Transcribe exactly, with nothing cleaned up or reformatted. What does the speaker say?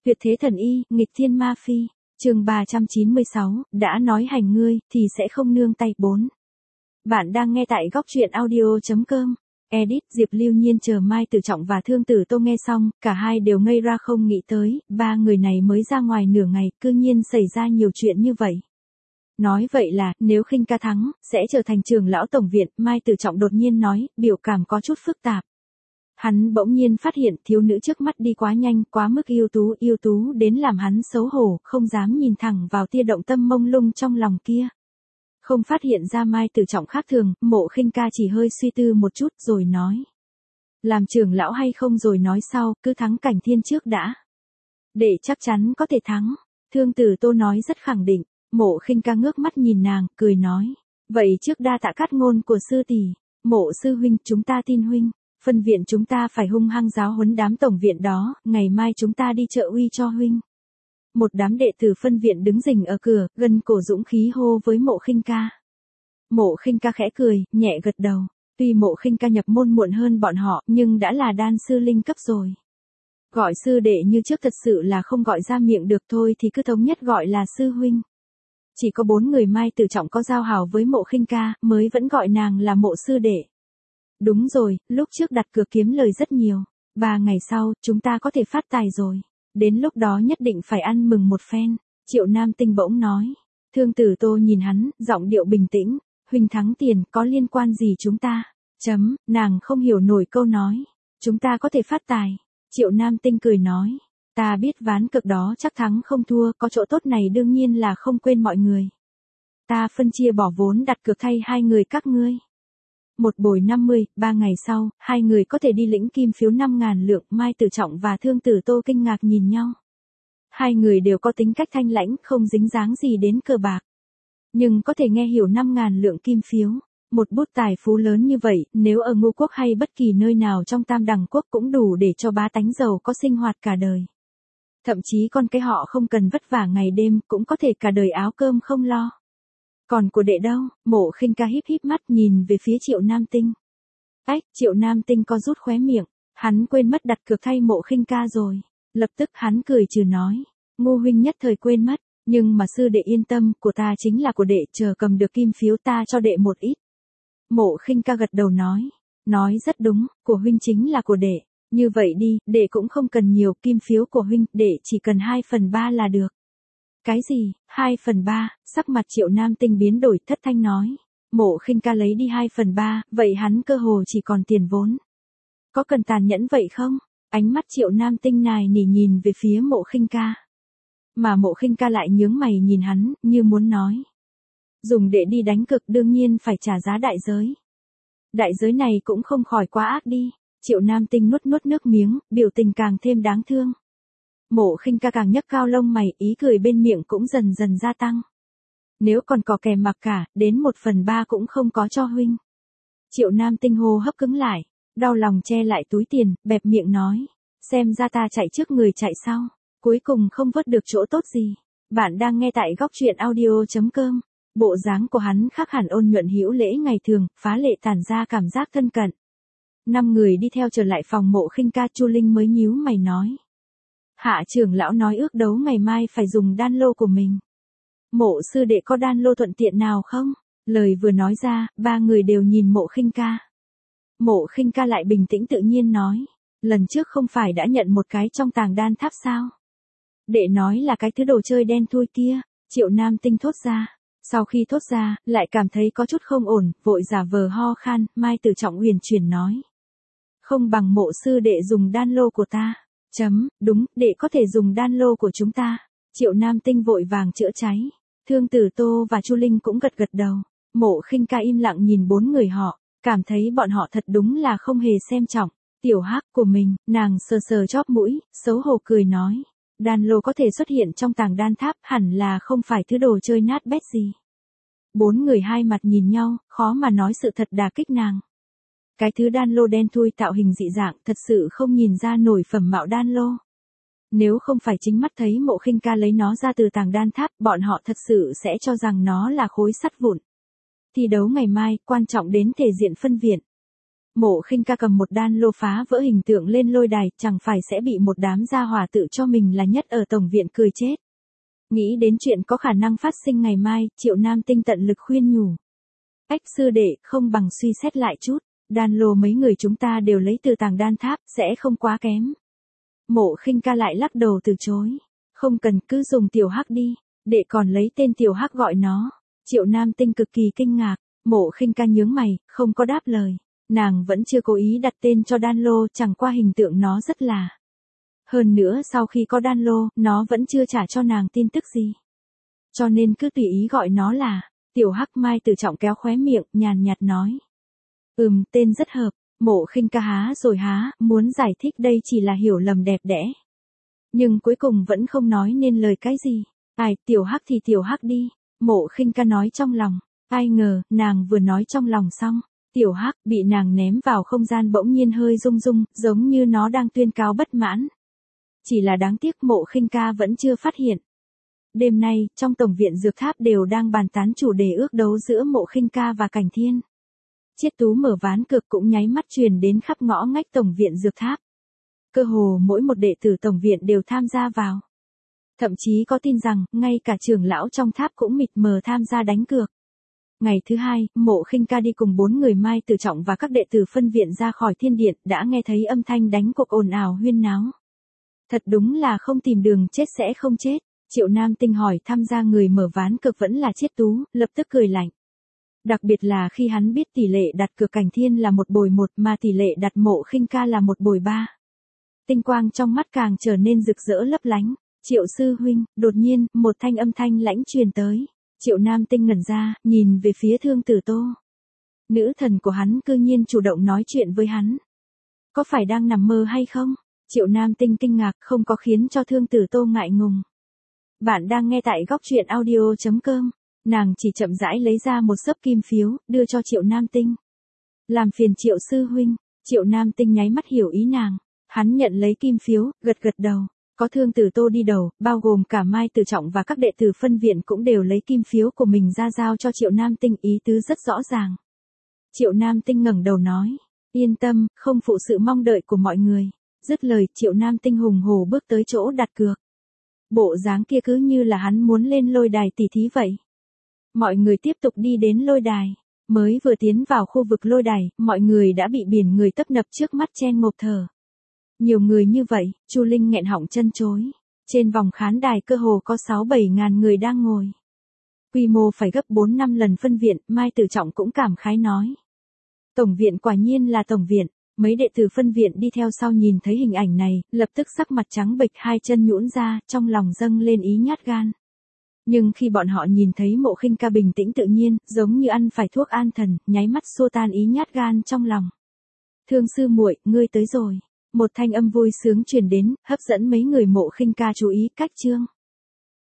Tuyệt thế thần y, nghịch thiên ma phi. Chương ba trăm chín mươi sáu, đã nói hành ngươi thì sẽ không nương tay. Bốn. Bạn đang nghe tại góc truyện audio chấm com. Edit. Diệp Lưu Nhiên chờ Mai Tử Trọng và Thương Tử Tô nghe xong, cả hai đều ngây ra không nghĩ tới, ba người này mới ra ngoài nửa ngày, cư nhiên xảy ra nhiều chuyện như vậy. Nói vậy là, nếu Khinh Ca thắng, sẽ trở thành trưởng lão tổng viện. Mai Tử Trọng đột nhiên nói, biểu cảm có chút phức tạp. Hắn bỗng nhiên phát hiện thiếu nữ trước mắt đi quá nhanh, quá mức yêu tú, yêu tú đến làm hắn xấu hổ, không dám nhìn thẳng vào tia động tâm mông lung trong lòng kia. Không phát hiện ra Mai Tử Trọng khác thường, Mộ Khinh Ca chỉ hơi suy tư một chút rồi nói. Làm trưởng lão hay không rồi nói sau, cứ thắng Cảnh Thiên trước đã. Để chắc chắn có thể thắng. Thương Tử Tô nói rất khẳng định. Mộ Khinh Ca ngước mắt nhìn nàng, cười nói. Vậy trước đa tạ cát ngôn của sư tỷ. Mộ sư huynh, chúng ta tin huynh. Phân viện chúng ta phải hung hăng giáo huấn đám tổng viện đó, ngày mai chúng ta đi trợ uy cho huynh. Một đám đệ tử phân viện đứng rình ở cửa, gân cổ dũng khí hô với Mộ Khinh Ca. Mộ Khinh Ca khẽ cười, nhẹ gật đầu. Tuy Mộ Khinh Ca nhập môn muộn hơn bọn họ, nhưng đã là đan sư linh cấp rồi. Gọi sư đệ như trước thật sự là không gọi ra miệng được thôi thì cứ thống nhất gọi là sư huynh. Chỉ có bốn người Mai Tử Trọng có giao hảo với Mộ Khinh Ca, mới vẫn gọi nàng là Mộ sư đệ. Đúng rồi, lúc trước đặt cược kiếm lời rất nhiều. Ba ngày sau, chúng ta có thể phát tài rồi. Đến lúc đó nhất định phải ăn mừng một phen. Triệu Nam Tinh bỗng nói. Thương Tử Tô nhìn hắn, giọng điệu bình tĩnh. Huynh thắng tiền, có liên quan gì chúng ta? Chấm, nàng không hiểu nổi câu nói. Chúng ta có thể phát tài. Triệu Nam Tinh cười nói. Ta biết ván cực đó chắc thắng không thua, có chỗ tốt này đương nhiên là không quên mọi người. Ta phân chia bỏ vốn đặt cược thay hai người các ngươi. Một bồi năm mươi, ba ngày sau, hai người có thể đi lĩnh kim phiếu năm ngàn lượng. Mai Tử Trọng và Thương Tử Tô kinh ngạc nhìn nhau. Hai người đều có tính cách thanh lãnh, không dính dáng gì đến cờ bạc. Nhưng có thể nghe hiểu năm ngàn lượng kim phiếu. Một bút tài phú lớn như vậy, nếu ở Ngũ Quốc hay bất kỳ nơi nào trong Tam Đẳng Quốc cũng đủ để cho bá tánh giàu có sinh hoạt cả đời. Thậm chí con cái họ không cần vất vả ngày đêm, cũng có thể cả đời áo cơm không lo. Còn của đệ đâu? Mộ Khinh Ca híp híp mắt nhìn về phía Triệu Nam Tinh. Ách, Triệu Nam Tinh co rút khóe miệng, hắn quên mất đặt cược thay Mộ Khinh Ca rồi. Lập tức hắn cười trừ nói, ngu huynh nhất thời quên mất, nhưng mà sư đệ yên tâm, của ta chính là của đệ, chờ cầm được kim phiếu ta cho đệ một ít. Mộ Khinh Ca gật đầu nói, nói rất đúng, của huynh chính là của đệ, như vậy đi, đệ cũng không cần nhiều, kim phiếu của huynh, đệ chỉ cần hai phần ba là được. Cái gì, hai phần ba, sắc mặt Triệu Nam Tinh biến đổi, thất thanh nói. Mộ Khinh Ca lấy đi hai phần ba, vậy hắn cơ hồ chỉ còn tiền vốn. Có cần tàn nhẫn vậy không? Ánh mắt Triệu Nam Tinh nài nỉ nhìn về phía Mộ Khinh Ca. Mà Mộ Khinh Ca lại nhướng mày nhìn hắn, như muốn nói. Dùng để đi đánh cực đương nhiên phải trả giá đại giới. Đại giới này cũng không khỏi quá ác đi. Triệu Nam Tinh nuốt nuốt nước miếng, biểu tình càng thêm đáng thương. Mộ Khinh Ca càng nhấc cao lông mày, ý cười bên miệng cũng dần dần gia tăng. Nếu còn có kèm mặc cả, đến một phần ba cũng không có cho huynh. Triệu Nam Tinh hô hấp cứng lại, đau lòng che lại túi tiền, bẹp miệng nói. Xem ra ta chạy trước người chạy sau, cuối cùng không vớt được chỗ tốt gì. Bạn đang nghe tại góc truyện audio chấm com. Bộ dáng của hắn khác hẳn ôn nhuận hữu lễ ngày thường, phá lệ tản ra cảm giác thân cận. Năm người đi theo trở lại phòng Mộ Khinh Ca, Chu Linh mới nhíu mày nói. Hạ trưởng lão nói ước đấu ngày mai phải dùng đan lô của mình. Mộ sư đệ có đan lô thuận tiện nào không? Lời vừa nói ra, ba người đều nhìn Mộ Khinh Ca. Mộ Khinh Ca lại bình tĩnh tự nhiên nói. Lần trước không phải đã nhận một cái trong tàng đan tháp sao? Đệ nói là cái thứ đồ chơi đen thui kia. Triệu Nam Tinh thốt ra. Sau khi thốt ra, lại cảm thấy có chút không ổn, vội giả vờ ho khan. Mai Tử Trọng huyền chuyển nói. Không bằng mộ sư đệ dùng đan lô của ta. Chấm, đúng, đệ có thể dùng đan lô của chúng ta. Triệu Nam Tinh vội vàng chữa cháy. Thương Tử Tô và Chu Linh cũng gật gật đầu. Mộ Khinh Ca im lặng nhìn bốn người họ, cảm thấy bọn họ thật đúng là không hề xem trọng. Tiểu Hắc của mình, nàng sờ sờ chóp mũi, xấu hổ cười nói. Đan lô có thể xuất hiện trong tàng đan tháp, hẳn là không phải thứ đồ chơi nát bét gì. Bốn người hai mặt nhìn nhau, khó mà nói sự thật đả kích nàng. Cái thứ đan lô đen thui tạo hình dị dạng, thật sự không nhìn ra nổi phẩm mạo đan lô. Nếu không phải chính mắt thấy Mộ Khinh Ca lấy nó ra từ tàng đan tháp, bọn họ thật sự sẽ cho rằng nó là khối sắt vụn. Thi đấu ngày mai, quan trọng đến thể diện phân viện. Mộ Khinh Ca cầm một đan lô phá vỡ hình tượng lên lôi đài, chẳng phải sẽ bị một đám gia hỏa tự cho mình là nhất ở tổng viện cười chết. Nghĩ đến chuyện có khả năng phát sinh ngày mai, Triệu Nam Tinh tận lực khuyên nhủ. Ách sư đệ, không bằng suy xét lại chút, đan lô mấy người chúng ta đều lấy từ Tàng Đan Tháp, sẽ không quá kém. Mộ Khinh Ca lại lắc đầu từ chối. Không cần, cứ dùng tiểu hắc đi, đệ còn lấy tên tiểu hắc gọi nó. Triệu Nam Tinh cực kỳ kinh ngạc, Mộ Khinh Ca nhướng mày, không có đáp lời. Nàng vẫn chưa cố ý đặt tên cho đan lô, chẳng qua hình tượng nó rất là. Hơn nữa sau khi có đan lô, nó vẫn chưa trả cho nàng tin tức gì. Cho nên cứ tùy ý gọi nó là, tiểu hắc. Mai Tử Trọng kéo khóe miệng, nhàn nhạt nói. Ừm, tên rất hợp. Mộ Khinh Ca há rồi há, muốn giải thích đây chỉ là hiểu lầm đẹp đẽ. Nhưng cuối cùng vẫn không nói nên lời cái gì. Ai, tiểu hắc thì tiểu hắc đi. Mộ Khinh Ca nói trong lòng. Ai ngờ, nàng vừa nói trong lòng xong. Tiểu hắc bị nàng ném vào không gian bỗng nhiên hơi rung rung, giống như nó đang tuyên cáo bất mãn. Chỉ là đáng tiếc Mộ Khinh Ca vẫn chưa phát hiện. Đêm nay, trong tổng viện dược tháp đều đang bàn tán chủ đề ước đấu giữa Mộ Khinh Ca và Cảnh Thiên. Chiết Tú mở ván cược cũng nháy mắt truyền đến khắp ngõ ngách tổng viện dược tháp. Cơ hồ mỗi một đệ tử tổng viện đều tham gia vào. Thậm chí có tin rằng, ngay cả trưởng lão trong tháp cũng mịt mờ tham gia đánh cược. Ngày thứ hai, Mộ Khinh Ca đi cùng bốn người Mai Tử Trọng và các đệ tử phân viện ra khỏi thiên điện, đã nghe thấy âm thanh đánh cuộc ồn ào huyên náo. Thật đúng là không tìm đường chết sẽ không chết. Triệu Nam Tinh hỏi tham gia người mở ván cược vẫn là Chiết Tú, lập tức cười lạnh. Đặc biệt là khi hắn biết tỷ lệ đặt cược Cảnh Thiên là một bồi một mà tỷ lệ đặt Mộ Khinh Ca là một bồi ba. Tinh quang trong mắt càng trở nên rực rỡ lấp lánh. Triệu sư huynh, đột nhiên, một thanh âm thanh lãnh truyền tới. Triệu Nam Tinh ngẩn ra, nhìn về phía Thương Tử Tô. Nữ thần của hắn cư nhiên chủ động nói chuyện với hắn. Có phải đang nằm mơ hay không? Triệu Nam Tinh kinh ngạc, không có khiến cho Thương Tử Tô ngại ngùng. Bạn đang nghe tại góc truyện audio chấm com. Nàng chỉ chậm rãi lấy ra một xấp kim phiếu, đưa cho Triệu Nam Tinh. Làm phiền Triệu sư huynh. Triệu Nam Tinh nháy mắt hiểu ý nàng. Hắn nhận lấy kim phiếu, gật gật đầu. Có Thương Tử Tô đi đầu, bao gồm cả Mai Tử Trọng và các đệ tử phân viện cũng đều lấy kim phiếu của mình ra giao cho Triệu Nam Tinh, ý tứ rất rõ ràng. Triệu Nam Tinh ngẩng đầu nói, yên tâm, không phụ sự mong đợi của mọi người. Dứt lời, Triệu Nam Tinh hùng hổ bước tới chỗ đặt cược. Bộ dáng kia cứ như là hắn muốn lên lôi đài tỉ thí vậy. Mọi người tiếp tục đi đến lôi đài. Mới vừa tiến vào khu vực lôi đài, mọi người đã bị biển người tấp nập trước mắt chen ngộp thở. Nhiều người như vậy, Chu Linh nghẹn họng chân chối. Trên vòng khán đài cơ hồ có sáu bảy ngàn người đang ngồi. Quy mô phải gấp bốn năm lần phân viện, Mai Tử Trọng cũng cảm khái nói. Tổng viện quả nhiên là tổng viện. Mấy đệ tử phân viện đi theo sau nhìn thấy hình ảnh này, lập tức sắc mặt trắng bệch, hai chân nhũn ra, trong lòng dâng lên ý nhát gan. Nhưng khi bọn họ nhìn thấy Mộ Khinh Ca bình tĩnh tự nhiên, giống như ăn phải thuốc an thần, nháy mắt xua tan ý nhát gan trong lòng. Thương sư muội, ngươi tới rồi. Một thanh âm vui sướng truyền đến, hấp dẫn mấy người Mộ Khinh Ca chú ý. Cách chương